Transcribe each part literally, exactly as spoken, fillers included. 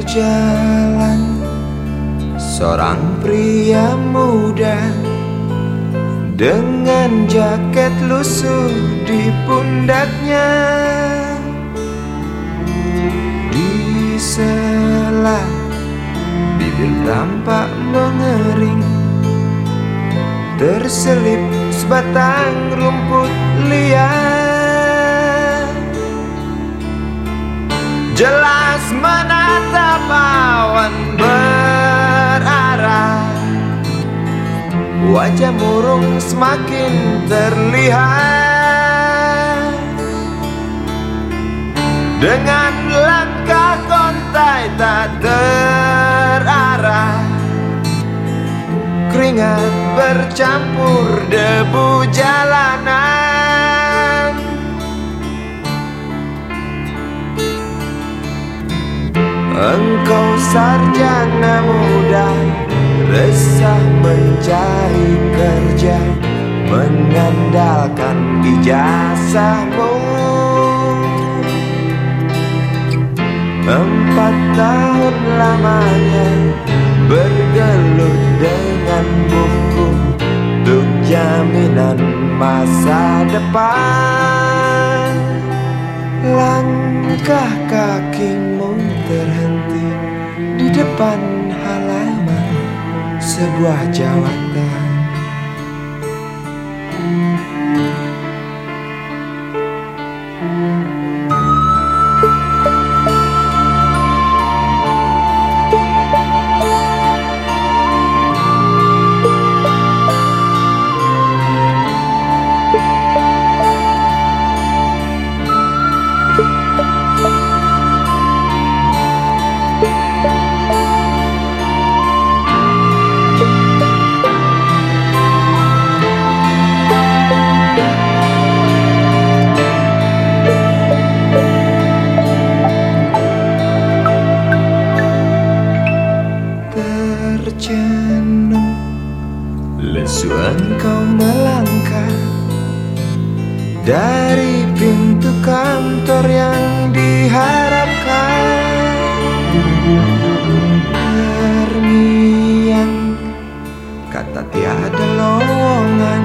jalan, seorang pria muda dengan jaket lusuh di pundaknya. Di sela bibir tampak mengering, terselip sebatang rumput liar. Jelas menatap awan berarah, wajah murung semakin terlihat. Dengan langkah kontai tak terarah, keringat bercampur debu jalanan. Engkau sarjana muda, resah mencari kerja, mengandalkan ijazahmu. Empat tahun lamanya bergelut dengan buku untuk jaminan masa depan. Langkah kakimu terhenti di depan halaman sebuah jawatan. Tercenung lesu engkau melangkah dari pintu kantor yang diharapkan. Terngiang kata tiada lowongan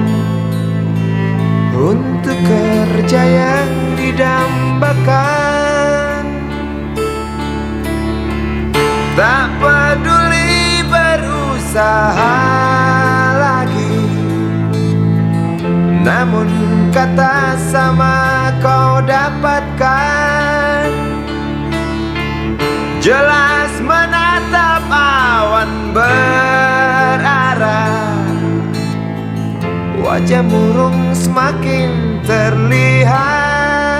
untuk kerja yang didambakan. Tak peduli berusaha lagi, namun kata sama kau dapatkan. Jelas menatap awan berarah, wajah murung semakin terlihat.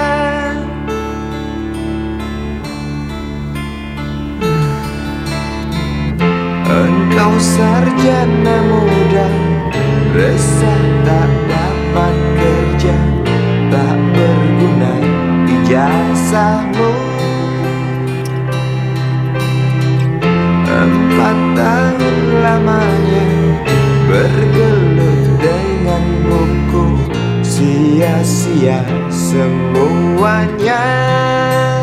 Engkau sarjana muda, resah tak dapat kerja, tak berguna ijazahmu. Empat tahun lamanya bergelut dengan buku, sia-sia semuanya.